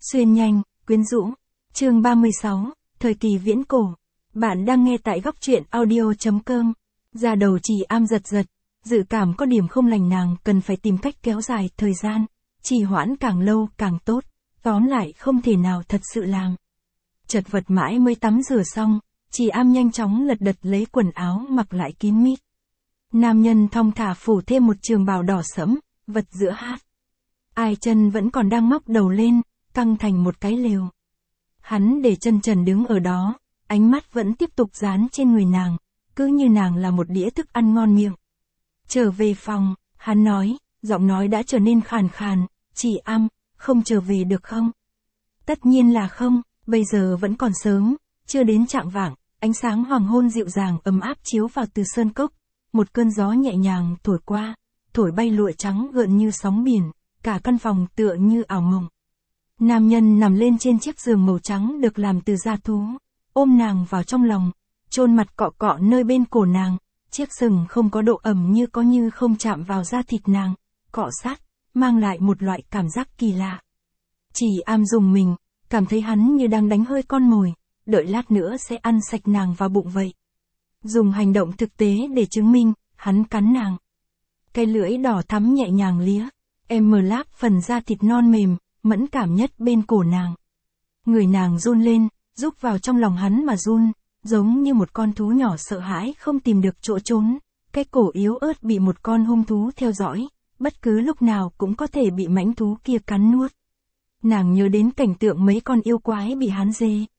Xuyên nhanh, quyến rũ. Chương 36, thời kỳ viễn cổ. Bạn đang nghe tại góc truyện audio.com. Da đầu Trì Am giật giật, dự cảm có điểm không lành, nàng cần phải tìm cách kéo dài thời gian, trì hoãn càng lâu càng tốt, tóm lại không thể nào thật sự làm. Chật vật mãi mới tắm rửa xong, Trì Am nhanh chóng lật đật lấy quần áo mặc lại kín mít. Nam nhân thong thả phủ thêm một trường bào đỏ sẫm, vật giữa hát. Ai chân vẫn còn đang móc đầu lên, căng thành một cái lều. Hắn để chân trần đứng ở đó, ánh mắt vẫn tiếp tục dán trên người nàng, cứ như nàng là một đĩa thức ăn ngon miệng. Trở về phòng, hắn nói, giọng nói đã trở nên khàn khàn, Trì Am, không trở về được không? Tất nhiên là không, bây giờ vẫn còn sớm, chưa đến chạng vạng, ánh sáng hoàng hôn dịu dàng ấm áp chiếu vào từ sơn cốc, một cơn gió nhẹ nhàng thổi qua, thổi bay lụa trắng gợn như sóng biển, cả căn phòng tựa như ảo mộng. Nam nhân nằm lên trên chiếc giường màu trắng được làm từ da thú, ôm nàng vào trong lòng, chôn mặt cọ cọ nơi bên cổ nàng, chiếc sừng không có độ ẩm như không chạm vào da thịt nàng, cọ sát, mang lại một loại cảm giác kỳ lạ. Trì Am dùng mình, cảm thấy hắn như đang đánh hơi con mồi, đợi lát nữa sẽ ăn sạch nàng vào bụng vậy. Dùng hành động thực tế để chứng minh, hắn cắn nàng. Cái lưỡi đỏ thắm nhẹ nhàng lía, láp phần da thịt non mềm, mẫn cảm nhất bên cổ nàng. Người nàng run lên, rúc vào trong lòng hắn mà run, giống như một con thú nhỏ sợ hãi không tìm được chỗ trốn, cái cổ yếu ớt bị một con hung thú theo dõi, bất cứ lúc nào cũng có thể bị mãnh thú kia cắn nuốt. Nàng nhớ đến cảnh tượng mấy con yêu quái bị hắn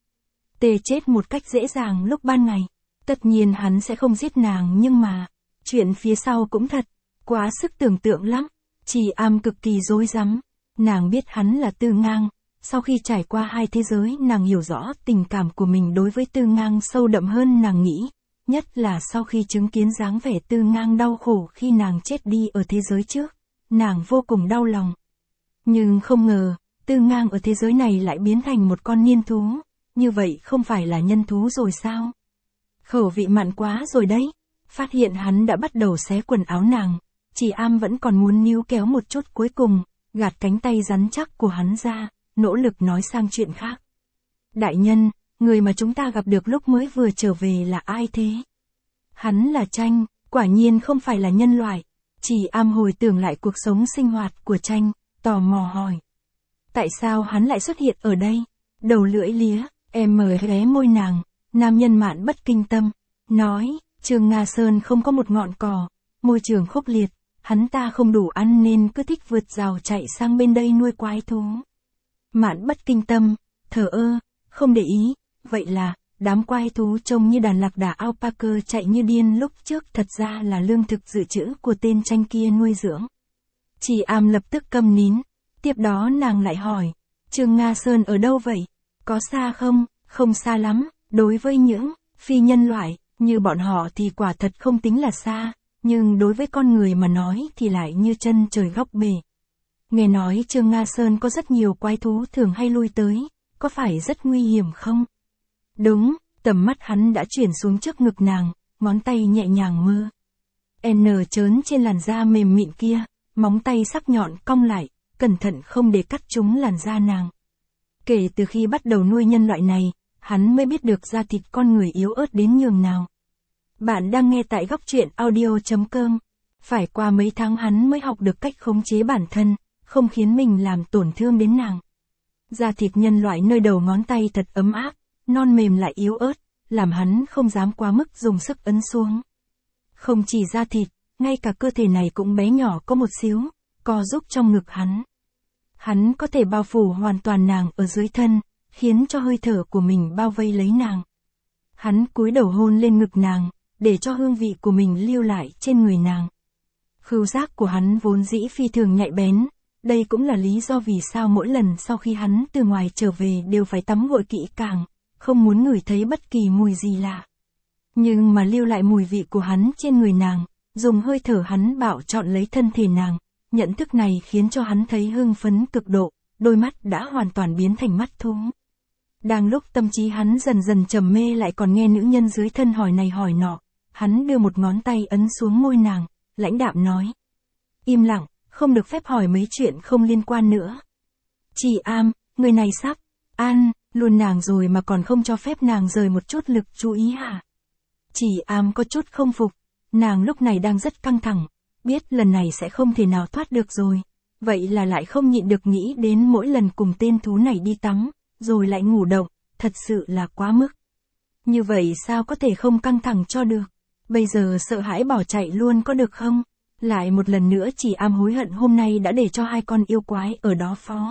tê chết một cách dễ dàng lúc ban ngày. Tất nhiên hắn sẽ không giết nàng, nhưng mà, chuyện phía sau cũng thật, quá sức tưởng tượng lắm. Trì Am cực kỳ rối rắm. Nàng biết hắn là Tư Ngang, sau khi trải qua hai thế giới nàng hiểu rõ tình cảm của mình đối với Tư Ngang sâu đậm hơn nàng nghĩ, nhất là sau khi chứng kiến dáng vẻ Tư Ngang đau khổ khi nàng chết đi ở thế giới trước, nàng vô cùng đau lòng. Nhưng không ngờ, Tư Ngang ở thế giới này lại biến thành một con niên thú, như vậy không phải là nhân thú rồi sao? Khẩu vị mặn quá rồi đấy. Phát hiện hắn đã bắt đầu xé quần áo nàng, Trì Am vẫn còn muốn níu kéo một chút cuối cùng, gạt cánh tay rắn chắc của hắn ra, nỗ lực nói sang chuyện khác. Đại nhân, người mà chúng ta gặp được lúc mới vừa trở về là ai thế? Hắn là Tranh, quả nhiên không phải là nhân loại. Trì Am hồi tưởng lại cuộc sống sinh hoạt của Tranh, tò mò hỏi. Tại sao hắn lại xuất hiện ở đây? Đầu lưỡi lía, ghé môi nàng, nam nhân mạn bất kinh tâm, nói, Trường Nga Sơn không có một ngọn cỏ, môi trường khốc liệt, hắn ta không đủ ăn nên cứ thích vượt rào chạy sang bên đây nuôi quái thú. Mạn bất kinh tâm, thờ ơ, không để ý, vậy là, đám quái thú trông như đàn lạc đà alpaca chạy như điên lúc trước thật ra là lương thực dự trữ của tên Tranh kia nuôi dưỡng. Trì Am lập tức câm nín, tiếp đó nàng lại hỏi, Trường Nga Sơn ở đâu vậy? Có xa không? Không xa lắm, đối với những phi nhân loại như bọn họ thì quả thật không tính là xa, nhưng đối với con người mà nói thì lại như chân trời góc bể. Nghe nói Trường Nga Sơn có rất nhiều quái thú thường hay lui tới, có phải rất nguy hiểm không? Đúng, tầm mắt hắn đã chuyển xuống trước ngực nàng, ngón tay nhẹ nhàng mơ. Trớn trên làn da mềm mịn kia, móng tay sắc nhọn cong lại, cẩn thận không để cắt trúng làn da nàng. Kể từ khi bắt đầu nuôi nhân loại này, hắn mới biết được da thịt con người yếu ớt đến nhường nào. Bạn đang nghe tại góc truyện audio.com. Phải qua mấy tháng hắn mới học được cách khống chế bản thân, không khiến mình làm tổn thương đến nàng. Da thịt nhân loại nơi đầu ngón tay thật ấm áp, non mềm lại yếu ớt, làm hắn không dám quá mức dùng sức ấn xuống. Không chỉ da thịt, ngay cả cơ thể này cũng bé nhỏ có một xíu, co giúp trong ngực hắn. Hắn có thể bao phủ hoàn toàn nàng ở dưới thân, khiến cho hơi thở của mình bao vây lấy nàng. Hắn cúi đầu hôn lên ngực nàng, để cho hương vị của mình lưu lại trên người nàng. Khứu giác của hắn vốn dĩ phi thường nhạy bén, đây cũng là lý do vì sao mỗi lần sau khi hắn từ ngoài trở về đều phải tắm gội kỹ càng, không muốn ngửi thấy bất kỳ mùi gì lạ. Nhưng mà lưu lại mùi vị của hắn trên người nàng, dùng hơi thở hắn bạo trọn lấy thân thể nàng, nhận thức này khiến cho hắn thấy hưng phấn cực độ, đôi mắt đã hoàn toàn biến thành mắt thú. Đang lúc tâm trí hắn dần dần trầm mê lại còn nghe nữ nhân dưới thân hỏi này hỏi nọ, hắn đưa một ngón tay ấn xuống môi nàng, lãnh đạm nói. Im lặng, không được phép hỏi mấy chuyện không liên quan nữa. Trì Am, người này sắp an luôn nàng rồi mà còn không cho phép nàng rời một chút lực chú ý hả? Chỉ Am có chút không phục, nàng lúc này đang rất căng thẳng, biết lần này sẽ không thể nào thoát được rồi, vậy là lại không nhịn được nghĩ đến mỗi lần cùng tên thú này đi tắm, rồi lại ngủ động, thật sự là quá mức. Như vậy sao có thể không căng thẳng cho được? Bây giờ sợ hãi bỏ chạy luôn có được không? Lại một lần nữa Chỉ Am hối hận hôm nay đã để cho hai con yêu quái ở đó phó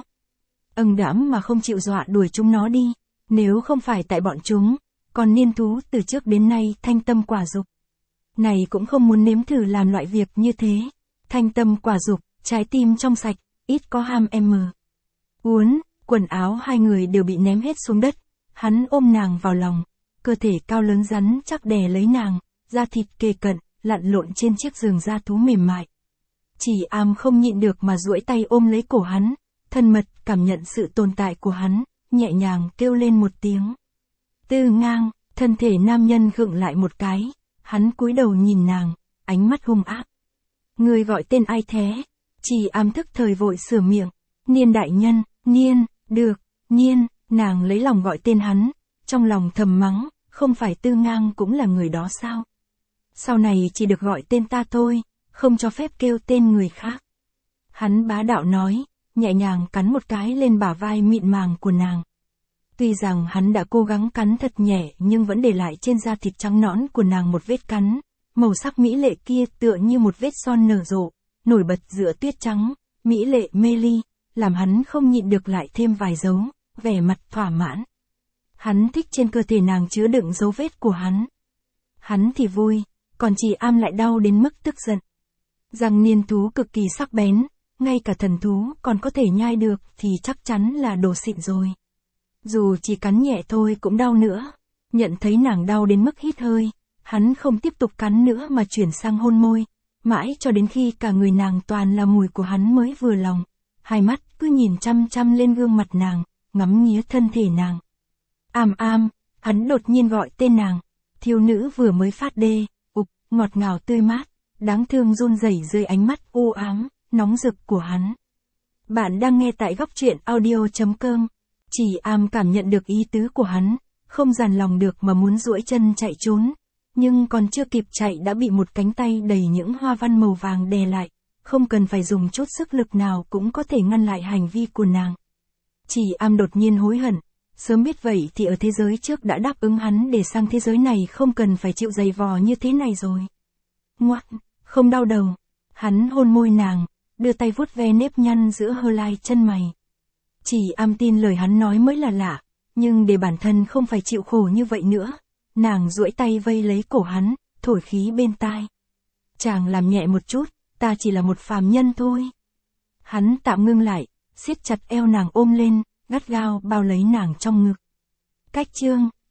đãm mà không chịu dọa đuổi chúng nó đi. Nếu không phải tại bọn chúng, còn niên thú từ trước đến nay thanh tâm quả dục này cũng không muốn nếm thử làm loại việc như thế. Thanh tâm quả dục, trái tim trong sạch, ít có ham uốn, quần áo hai người đều bị ném hết xuống đất. Hắn ôm nàng vào lòng, cơ thể cao lớn rắn chắc đè lấy nàng, da thịt kề cận, lặn lộn trên chiếc giường da thú mềm mại. Chỉ Am không nhịn được mà duỗi tay ôm lấy cổ hắn, thân mật cảm nhận sự tồn tại của hắn, nhẹ nhàng kêu lên một tiếng. Tư Ngang, thân thể nam nhân gượng lại một cái, hắn cúi đầu nhìn nàng, ánh mắt hung ác. Người gọi tên ai thế? Chỉ Am thức thời vội sửa miệng. Niên đại nhân, Niên, được, Niên, nàng lấy lòng gọi tên hắn, trong lòng thầm mắng, không phải Tư Ngang cũng là người đó sao? Sau này chỉ được gọi tên ta thôi, không cho phép kêu tên người khác. Hắn bá đạo nói, nhẹ nhàng cắn một cái lên bả vai mịn màng của nàng. Tuy rằng hắn đã cố gắng cắn thật nhẹ nhưng vẫn để lại trên da thịt trắng nõn của nàng một vết cắn, màu sắc mỹ lệ kia tựa như một vết son nở rộ, nổi bật giữa tuyết trắng, mỹ lệ mê ly, làm hắn không nhịn được lại thêm vài dấu, vẻ mặt thỏa mãn. Hắn thích trên cơ thể nàng chứa đựng dấu vết của hắn. Hắn thì vui, còn Chỉ Am lại đau đến mức tức giận. Răng niên thú cực kỳ sắc bén, ngay cả thần thú còn có thể nhai được thì chắc chắn là đồ xịn rồi. Dù chỉ cắn nhẹ thôi cũng đau nữa. Nhận thấy nàng đau đến mức hít hơi, hắn không tiếp tục cắn nữa mà chuyển sang hôn môi, mãi cho đến khi cả người nàng toàn là mùi của hắn mới vừa lòng. Hai mắt cứ nhìn chăm chăm lên gương mặt nàng, ngắm nghía thân thể nàng. Am, hắn đột nhiên gọi tên nàng. Thiếu nữ vừa mới phát đê, ngọt ngào tươi mát, đáng thương run rẩy dưới ánh mắt u ám, nóng rực của hắn. Bạn đang nghe tại góc truyện audio.com. Chỉ Am cảm nhận được ý tứ của hắn, không dằn lòng được mà muốn duỗi chân chạy trốn, nhưng còn chưa kịp chạy đã bị một cánh tay đầy những hoa văn màu vàng đè lại, không cần phải dùng chút sức lực nào cũng có thể ngăn lại hành vi của nàng. Chỉ Am đột nhiên hối hận, sớm biết vậy thì ở thế giới trước đã đáp ứng hắn để sang thế giới này không cần phải chịu giày vò như thế này rồi. Ngoan, không đau đầu. Hắn hôn môi nàng, đưa tay vuốt ve nếp nhăn giữa hơ lai chân mày. Chỉ Am tin lời hắn nói mới là lạ, nhưng để bản thân không phải chịu khổ như vậy nữa, nàng duỗi tay vây lấy cổ hắn, thổi khí bên tai. Chàng làm nhẹ một chút, ta chỉ là một phàm nhân thôi. Hắn tạm ngưng lại, siết chặt eo nàng ôm lên, gắt gao bao lấy nàng trong ngực. Cách chương